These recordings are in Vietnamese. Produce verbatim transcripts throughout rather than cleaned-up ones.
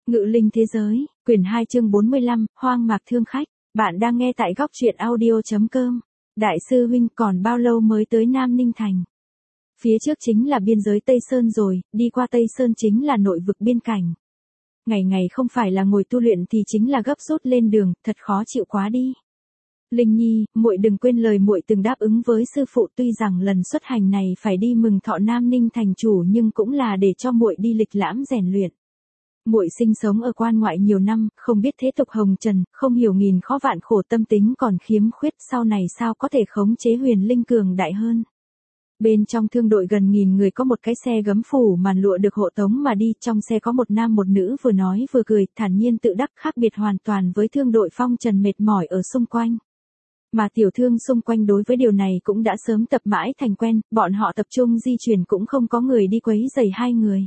Ngự linh thế giới, quyển hai chương bốn mươi lăm, hoang mạc thương khách. Bạn đang nghe tại góc truyện audio.com. Đại sư huynh còn bao lâu mới tới Nam Ninh Thành? Phía trước chính là biên giới Tây Sơn rồi, đi qua Tây Sơn chính là nội vực biên cảnh. Ngày ngày không phải là ngồi tu luyện thì chính là gấp rút lên đường, thật khó chịu quá đi. Linh Nhi, muội đừng quên lời muội từng đáp ứng với sư phụ, tuy rằng lần xuất hành này phải đi mừng thọ Nam Ninh thành chủ nhưng cũng là để cho muội đi lịch lãm rèn luyện. Muội sinh sống ở quan ngoại nhiều năm, không biết thế tục hồng trần, không hiểu nghìn khó vạn khổ, tâm tính còn khiếm khuyết, sau này sao có thể khống chế huyền linh cường đại hơn. Bên trong thương đội gần nghìn người có một cái xe gấm phủ màn lụa được hộ tống mà đi, trong xe có một nam một nữ vừa nói vừa cười, thản nhiên tự đắc, khác biệt hoàn toàn với thương đội phong trần mệt mỏi ở xung quanh. Mà tiểu thương xung quanh đối với điều này cũng đã sớm tập mãi thành quen, bọn họ tập trung di chuyển cũng không có người đi quấy rầy hai người.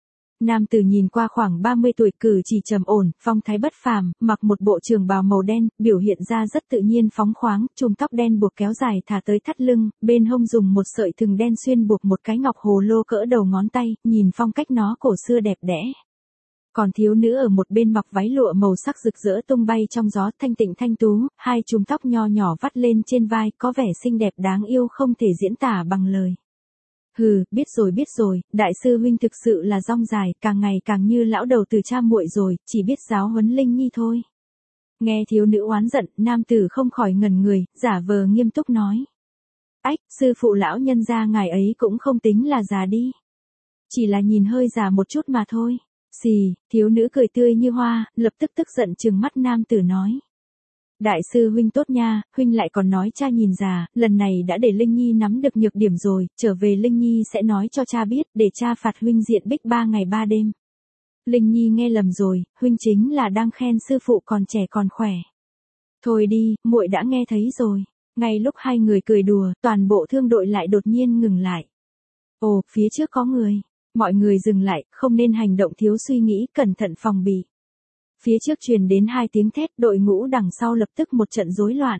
Nam tử nhìn qua khoảng ba mươi tuổi, cử chỉ trầm ổn, phong thái bất phàm, mặc một bộ trường bào màu đen, biểu hiện ra rất tự nhiên phóng khoáng, chùm tóc đen buộc kéo dài thả tới thắt lưng, bên hông dùng một sợi thừng đen xuyên buộc một cái ngọc hồ lô cỡ đầu ngón tay, nhìn phong cách nó cổ xưa đẹp đẽ. Còn thiếu nữ ở một bên mặc váy lụa màu sắc rực rỡ tung bay trong gió, thanh tịnh thanh tú, hai chùm tóc nho nhỏ vắt lên trên vai, có vẻ xinh đẹp đáng yêu không thể diễn tả bằng lời. Hừ, biết rồi biết rồi, đại sư huynh thực sự là rong dài, càng ngày càng như lão đầu từ cha muội rồi, chỉ biết giáo huấn Linh Nhi thôi. Nghe thiếu nữ oán giận, nam tử không khỏi ngẩn người, giả vờ nghiêm túc nói. Ách, sư phụ lão nhân gia ngài ấy cũng không tính là già đi. Chỉ là nhìn hơi già một chút mà thôi. Xì, thiếu nữ cười tươi như hoa, lập tức tức giận trừng mắt nam tử nói. Đại sư huynh tốt nha, huynh lại còn nói cha nhìn già, lần này đã để Linh Nhi nắm được nhược điểm rồi, trở về Linh Nhi sẽ nói cho cha biết, để cha phạt huynh diện bích ba ngày ba đêm. Linh Nhi nghe lầm rồi, huynh chính là đang khen sư phụ còn trẻ còn khỏe. Thôi đi, muội đã nghe thấy rồi. Ngay lúc hai người cười đùa, toàn bộ thương đội lại đột nhiên ngừng lại. Ồ, phía trước có người. Mọi người dừng lại, không nên hành động thiếu suy nghĩ, cẩn thận phòng bị. Phía trước truyền đến hai tiếng thét, đội ngũ đằng sau lập tức một trận rối loạn.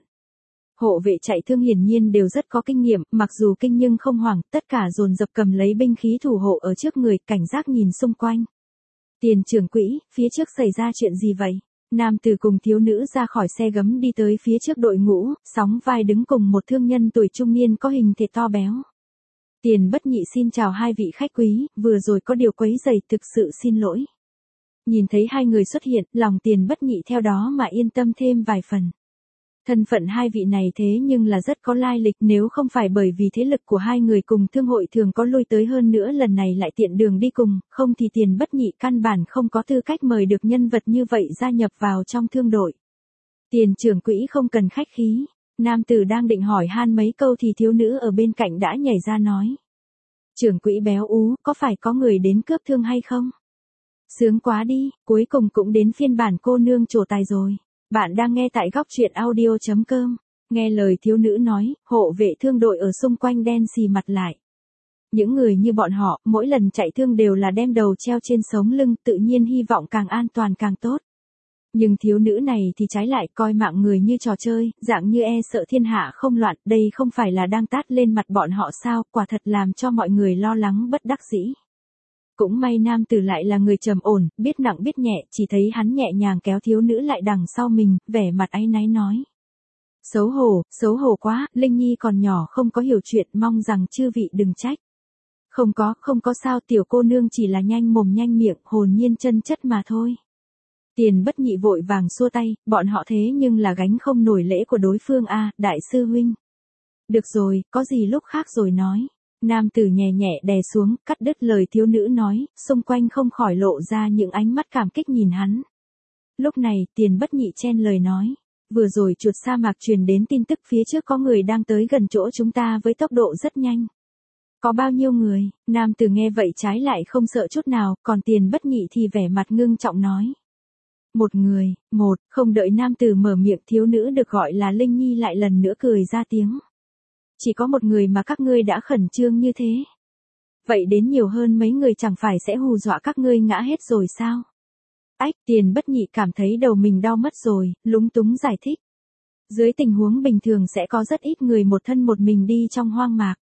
Hộ vệ chạy thương hiển nhiên đều rất có kinh nghiệm, mặc dù kinh nhưng không hoảng, tất cả dồn dập cầm lấy binh khí thủ hộ ở trước người, cảnh giác nhìn xung quanh. Tiền trưởng quỹ, phía trước xảy ra chuyện gì vậy? Nam tử cùng thiếu nữ ra khỏi xe gấm đi tới phía trước đội ngũ, sóng vai đứng cùng một thương nhân tuổi trung niên có hình thể to béo. Tiền Bất Nhị xin chào hai vị khách quý, vừa rồi có điều quấy rầy, thực sự xin lỗi. Nhìn thấy hai người xuất hiện, lòng Tiền Bất Nhị theo đó mà yên tâm thêm vài phần. Thân phận hai vị này thế nhưng là rất có lai lịch, nếu không phải bởi vì thế lực của hai người cùng thương hội thường có lui tới hơn nữa lần này lại tiện đường đi cùng, không thì Tiền Bất Nhị căn bản không có tư cách mời được nhân vật như vậy gia nhập vào trong thương đội. Tiền trưởng quỹ không cần khách khí. Nam tử đang định hỏi han mấy câu thì thiếu nữ ở bên cạnh đã nhảy ra nói. Trưởng quỹ béo ú, có phải có người đến cướp thương hay không? Sướng quá đi, cuối cùng cũng đến phiên bản cô nương trổ tài rồi. Bạn đang nghe tại góc truyện audio.com. Nghe lời thiếu nữ nói, hộ vệ thương đội ở xung quanh đen xì mặt lại. Những người như bọn họ, mỗi lần chạy thương đều là đem đầu treo trên sống lưng, tự nhiên hy vọng càng an toàn càng tốt. Nhưng thiếu nữ này thì trái lại coi mạng người như trò chơi, dạng như e sợ thiên hạ không loạn, đây không phải là đang tát lên mặt bọn họ sao, quả thật làm cho mọi người lo lắng bất đắc dĩ. Cũng may nam tử lại là người trầm ổn, biết nặng biết nhẹ, chỉ thấy hắn nhẹ nhàng kéo thiếu nữ lại đằng sau mình, vẻ mặt áy náy nói. Xấu hổ, xấu hổ quá, Linh Nhi còn nhỏ không có hiểu chuyện, mong rằng chư vị đừng trách. Không có, không có sao, tiểu cô nương chỉ là nhanh mồm nhanh miệng, hồn nhiên chân chất mà thôi. Tiền Bất Nhị vội vàng xua tay, bọn họ thế nhưng là gánh không nổi lễ của đối phương a, đại sư huynh. Được rồi, có gì lúc khác rồi nói. Nam tử nhẹ nhẹ đè xuống, cắt đứt lời thiếu nữ nói, xung quanh không khỏi lộ ra những ánh mắt cảm kích nhìn hắn. Lúc này, Tiền Bất Nhị chen lời nói, vừa rồi chuột sa mạc truyền đến tin tức phía trước có người đang tới gần chỗ chúng ta với tốc độ rất nhanh. Có bao nhiêu người? Nam tử nghe vậy trái lại không sợ chút nào, còn Tiền Bất Nhị thì vẻ mặt ngưng trọng nói. Một người, một, không đợi nam tử mở miệng thiếu nữ được gọi là Linh Nhi lại lần nữa cười ra tiếng. Chỉ có một người mà các ngươi đã khẩn trương như thế. Vậy đến nhiều hơn mấy người chẳng phải sẽ hù dọa các ngươi ngã hết rồi sao? Ách, Tiền Bất Nhị cảm thấy đầu mình đau mất rồi, lúng túng giải thích. Dưới tình huống bình thường sẽ có rất ít người một thân một mình đi trong hoang mạc.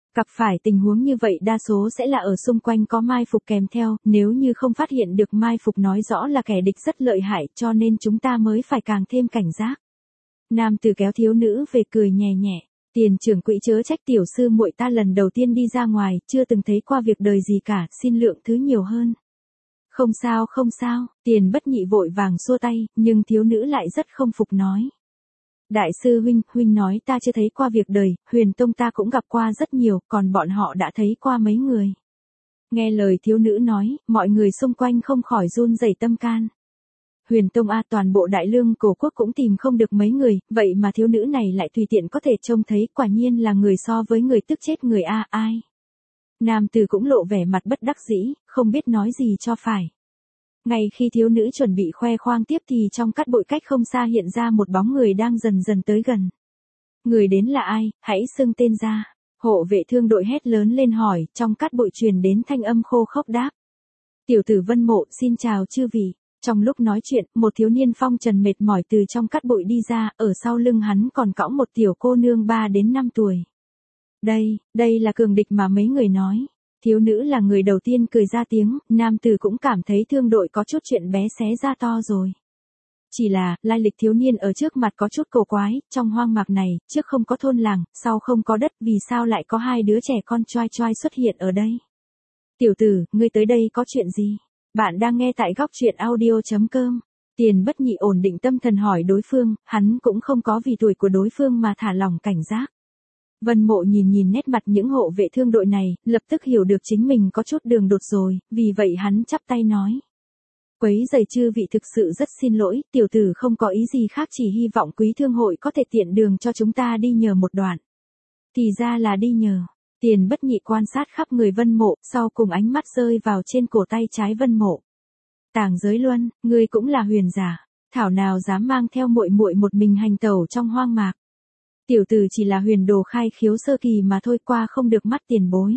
Gặp phải tình huống như vậy đa số sẽ là ở xung quanh có mai phục kèm theo, nếu như không phát hiện được mai phục nói rõ là kẻ địch rất lợi hại, cho nên chúng ta mới phải càng thêm cảnh giác. Nam tử kéo thiếu nữ về cười nhẹ nhẹ, tiền trưởng quỹ chớ trách tiểu sư muội ta lần đầu tiên đi ra ngoài, chưa từng thấy qua việc đời gì cả, xin lượng thứ nhiều hơn. Không sao không sao, tiền bất nhị vội vàng xua tay, nhưng thiếu nữ lại rất không phục nói. Đại sư huynh, huynh nói ta chưa thấy qua việc đời, huyền tông ta cũng gặp qua rất nhiều, còn bọn họ đã thấy qua mấy người. Nghe lời thiếu nữ nói, mọi người xung quanh không khỏi run rẩy tâm can. Huyền tông a, toàn bộ đại lương cổ quốc cũng tìm không được mấy người, vậy mà thiếu nữ này lại tùy tiện có thể trông thấy, quả nhiên là người so với người tức chết người a, ai. Nam tử cũng lộ vẻ mặt bất đắc dĩ, không biết nói gì cho phải. Ngay khi thiếu nữ chuẩn bị khoe khoang tiếp thì trong cát bụi cách không xa hiện ra một bóng người đang dần dần tới gần. Người đến là ai, hãy xưng tên ra. Hộ vệ thương đội hét lớn lên hỏi, trong cát bụi truyền đến thanh âm khô khốc đáp. Tiểu tử Vân Mộ, xin chào chư vị. Trong lúc nói chuyện, một thiếu niên phong trần mệt mỏi từ trong cát bụi đi ra, ở sau lưng hắn còn cõng một tiểu cô nương ba đến năm tuổi. Đây, đây là cường địch mà mấy người nói. Thiếu nữ là người đầu tiên cười ra tiếng, nam tử cũng cảm thấy thương đội có chút chuyện bé xé ra to rồi. Chỉ là, lai lịch thiếu niên ở trước mặt có chút cổ quái, trong hoang mạc này, trước không có thôn làng, sau không có đất, vì sao lại có hai đứa trẻ con choai choai xuất hiện ở đây? Tiểu tử, ngươi tới đây có chuyện gì? Bạn đang nghe tại góc truyện audio chấm com. Tiền bất nhị ổn định tâm thần hỏi đối phương, hắn cũng không có vì tuổi của đối phương mà thả lỏng cảnh giác. Vân Mộ nhìn nhìn nét mặt những hộ vệ thương đội này, lập tức hiểu được chính mình có chút đường đột rồi, vì vậy hắn chắp tay nói. Quấy rầy chư vị thực sự rất xin lỗi, tiểu tử không có ý gì khác, chỉ hy vọng quý thương hội có thể tiện đường cho chúng ta đi nhờ một đoạn. Thì ra là đi nhờ. Tiền bất nhị quan sát khắp người Vân Mộ, sau cùng ánh mắt rơi vào trên cổ tay trái Vân Mộ. Tàng Giới Luân, ngươi cũng là huyền giả, thảo nào dám mang theo muội muội một mình hành tẩu trong hoang mạc. Tiểu tử chỉ là huyền đồ khai khiếu sơ kỳ mà thôi, qua không được mắt tiền bối.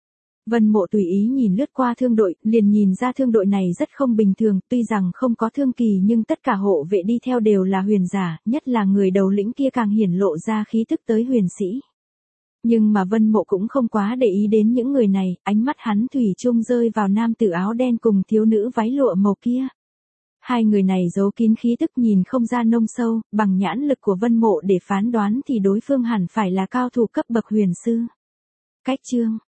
Vân Mộ tùy ý nhìn lướt qua thương đội, liền nhìn ra thương đội này rất không bình thường, tuy rằng không có thương kỳ nhưng tất cả hộ vệ đi theo đều là huyền giả, nhất là người đầu lĩnh kia càng hiển lộ ra khí tức tới huyền sĩ. Nhưng mà Vân Mộ cũng không quá để ý đến những người này, ánh mắt hắn thủy chung rơi vào nam tử áo đen cùng thiếu nữ váy lụa màu kia. Hai người này giấu kín khí tức nhìn không ra nông sâu, bằng nhãn lực của Vân Mộ để phán đoán thì đối phương hẳn phải là cao thủ cấp bậc huyền sư. Cách chương,